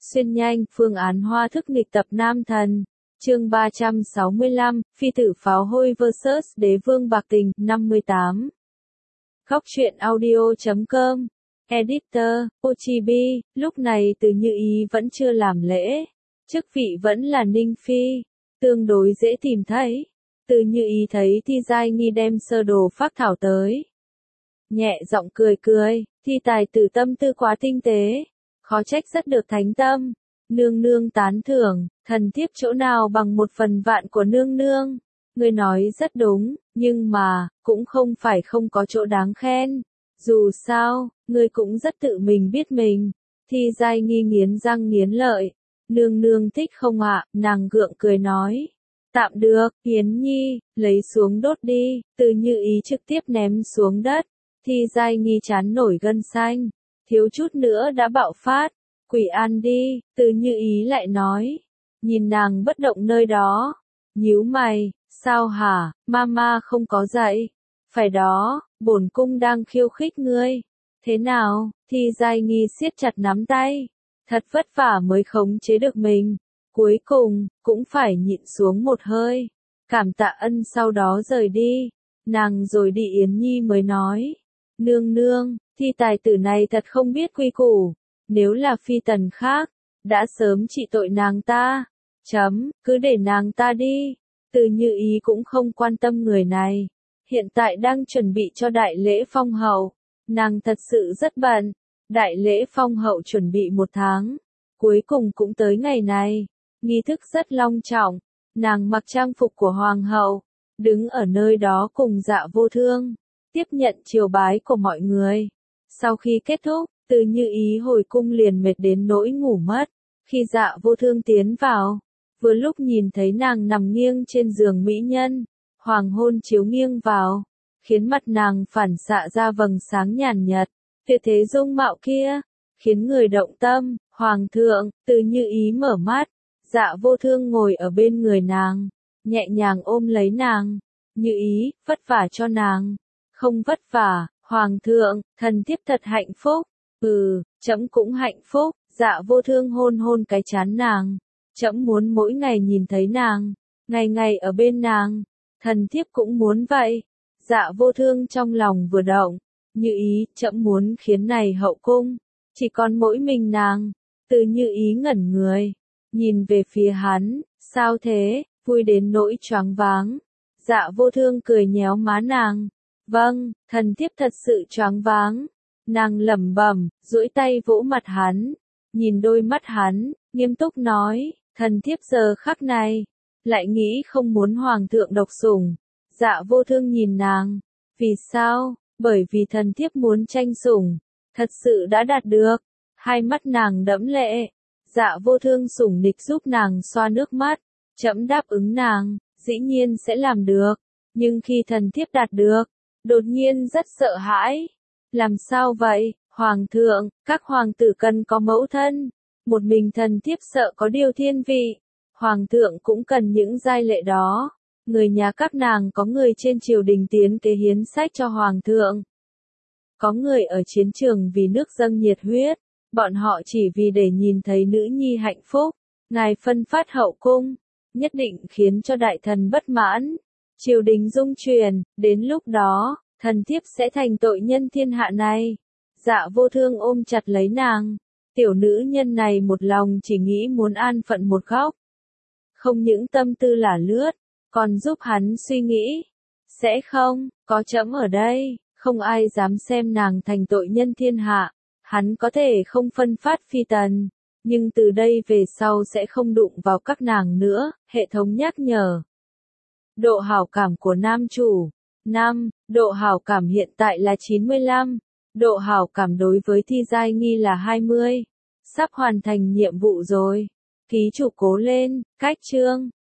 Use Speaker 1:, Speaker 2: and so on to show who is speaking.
Speaker 1: Xuyên nhanh, phương án hoa thức nghịch tập nam thần. Chương 365, phi tử pháo hôi vs đế vương bạc tình, 58. Góc truyện audio.com. Editor, Ochibi, lúc này Từ Như Ý vẫn chưa làm lễ. Chức vị vẫn là Ninh Phi. Tương đối dễ tìm thấy. Từ Như Ý thấy Thi Giai Nghi đem sơ đồ phác thảo tới. Nhẹ giọng cười cười, Thi tài tử tâm tư quá tinh tế. Khó trách rất được thánh tâm. Nương nương tán thưởng, thần thiếp chỗ nào bằng 1/1000 của nương nương. Ngươi nói rất đúng, nhưng mà, cũng không phải không có chỗ đáng khen. Dù sao, ngươi cũng rất tự mình biết mình. Thi Giai Nghi nghiến răng nghiến lợi. Nương nương thích không ạ? Nàng gượng cười nói. Tạm được, Yến Nhi, lấy xuống đốt đi. Từ Như Ý trực tiếp ném xuống đất. Thi Giai Nghi chán nổi gân xanh. Thiếu chút nữa đã bạo phát. Quỷ an đi, Từ Như Ý lại nói. Nhìn nàng bất động nơi đó. Nhíu mày, sao hả, mama không có dạy. Phải đó, bổn cung đang khiêu khích ngươi. Thế nào, Thi Giai Nghi siết chặt nắm tay. Thật vất vả mới khống chế được mình. Cuối cùng, cũng phải nhịn xuống một hơi. Cảm tạ ân sau đó rời đi. Nàng rồi đi Yến Nhi mới nói. Nương nương, Thi tài tử này thật không biết quy củ. Nếu là phi tần khác, đã sớm trị tội nàng ta. Cứ để nàng ta đi. Từ Như Ý cũng không quan tâm người này. Hiện tại đang chuẩn bị cho đại lễ phong hậu. Nàng thật sự rất bận. Đại lễ phong hậu chuẩn bị 1 tháng. Cuối cùng cũng tới ngày này. Nghi thức rất long trọng. Nàng mặc trang phục của hoàng hậu. Đứng ở nơi đó cùng Dạ Vô Thương. Tiếp nhận triều bái của mọi người. Sau khi kết thúc, Từ Như Ý hồi cung liền mệt đến nỗi ngủ mất. Khi Dạ Vô Thương tiến vào, vừa lúc nhìn thấy nàng nằm nghiêng trên giường mỹ nhân, hoàng hôn chiếu nghiêng vào, khiến mặt nàng phản xạ ra vầng sáng nhàn nhật. Tuyệt thế dung mạo kia, khiến người động tâm. Hoàng thượng, Từ Như Ý mở mắt, Dạ Vô Thương ngồi ở bên người nàng, nhẹ nhàng ôm lấy nàng. Như Ý, vất vả cho nàng. Không vất vả, Hoàng thượng, thần thiếp thật hạnh phúc. Trẫm cũng hạnh phúc. Dạ Vô Thương hôn hôn cái trán nàng. Trẫm muốn mỗi ngày nhìn thấy nàng, ngày ngày ở bên nàng. Thần thiếp cũng muốn vậy. Dạ Vô Thương trong lòng vừa động. Như Ý, trẫm muốn khiến này hậu cung chỉ còn mỗi mình nàng. Từ Như Ý ngẩn người, nhìn về phía hắn. Sao thế? Vui đến nỗi choáng váng. Dạ Vô Thương cười nhéo má nàng. Vâng, thần thiếp thật sự choáng váng. Nàng lẩm bẩm, duỗi tay vỗ mặt hắn, nhìn đôi mắt hắn, nghiêm túc nói, thần thiếp giờ khắc này, lại nghĩ không muốn hoàng thượng độc sủng. Dạ Vô Thương nhìn nàng, vì sao? Bởi vì thần thiếp muốn tranh sủng, thật sự đã đạt được. Hai mắt nàng đẫm lệ. Dạ Vô Thương sủng nịch giúp nàng xoa nước mắt. Trẫm đáp ứng nàng, dĩ nhiên sẽ làm được. Nhưng khi thần thiếp đạt được, đột nhiên rất sợ hãi. Làm sao vậy, hoàng thượng? Các hoàng tử cần có mẫu thân. Một mình thần thiếp sợ có điều thiên vị. Hoàng thượng cũng cần những giai lệ đó. Người nhà các nàng có người trên triều đình tiến kế hiến sách cho hoàng thượng. Có người ở chiến trường vì nước dâng nhiệt huyết. Bọn họ chỉ vì để nhìn thấy nữ nhi hạnh phúc. Ngài phân phát hậu cung, nhất định khiến cho đại thần bất mãn. Triều đình rung chuyển, đến lúc đó, thần thiếp sẽ thành tội nhân thiên hạ này. Dạ Vô Thương ôm chặt lấy nàng. Tiểu nữ nhân này một lòng chỉ nghĩ muốn an phận một góc. Không những tâm tư lả lướt, còn giúp hắn suy nghĩ. Sẽ không, có trẫm ở đây, không ai dám xem nàng thành tội nhân thiên hạ. Hắn có thể không phân phát phi tần, nhưng từ đây về sau sẽ không đụng vào các nàng nữa. Hệ thống nhắc nhở. Độ hảo cảm của nam chủ. 5. Độ hảo cảm hiện tại là 95. Độ hảo cảm đối với Thi Giai Nghi là 20. Sắp hoàn thành nhiệm vụ rồi. Ký chủ cố lên. Cách chương.